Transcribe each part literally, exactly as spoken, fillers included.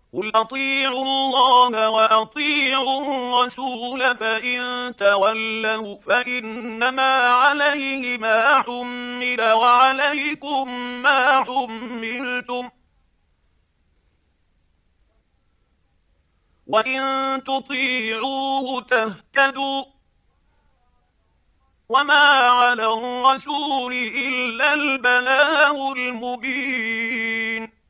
قل أطيعوا الله وأطيعوا الرسول فإن تولوا فإنما عليه ما حمل وعليكم ما حملتم وإن تطيعوه تهتدوا وما على الرسول إلا البلاغ المبين.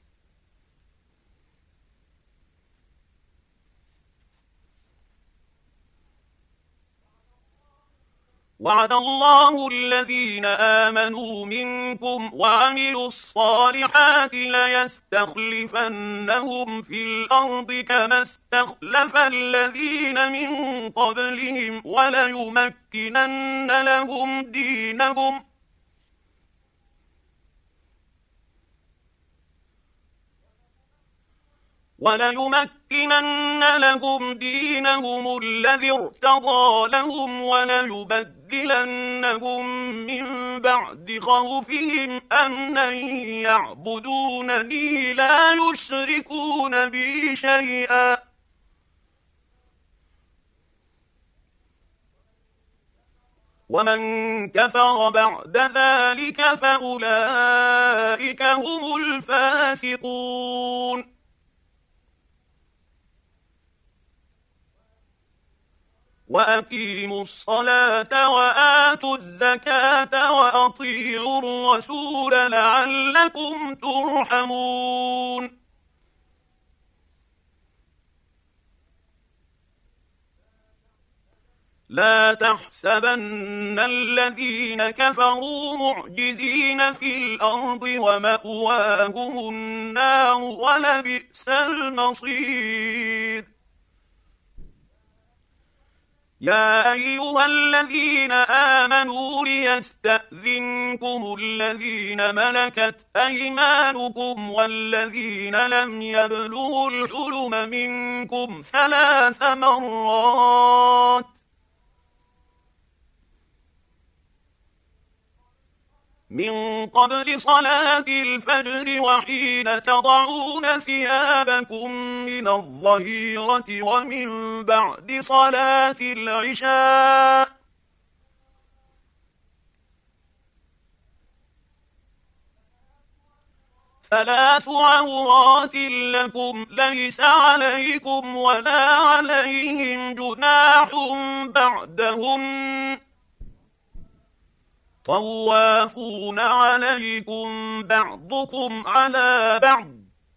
وعد الله الذين آمنوا منكم وعملوا الصالحات ليستخلفنهم في الأرض كما استخلف الذين من قبلهم وليمكنن لهم دينهم وليمكنن لهم دينهم الذي ارتضى لهم وليبدلنهم من بعد خوفهم أمنا يعبدونني لا يشركون بي شيئا ومن كفر بعد ذلك فأولئك هم الفاسقون. وأقيموا الصلاة وآتوا الزكاة وأطيعوا الرسول لعلكم ترحمون. لا تحسبن الذين كفروا معجزين في الأرض ومأواهم النار ولبئس المصير. يا أيها الذين آمنوا ليستأذنكم الذين ملكت أيمانكم والذين لم يبلغوا الحلم منكم ثلاث مرات من قبل صلاة الفجر وحين تضعون ثيابكم من الظهيرة ومن بعد صلاة العشاء ثلاث عورات لكم ليس عليكم ولا عليهم جناح بعدهن طوافون عليكم بعضكم على بعض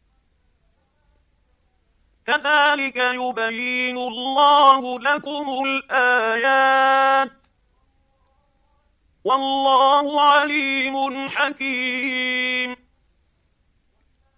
كذلك يبين الله لكم الآيات والله عليم حكيم.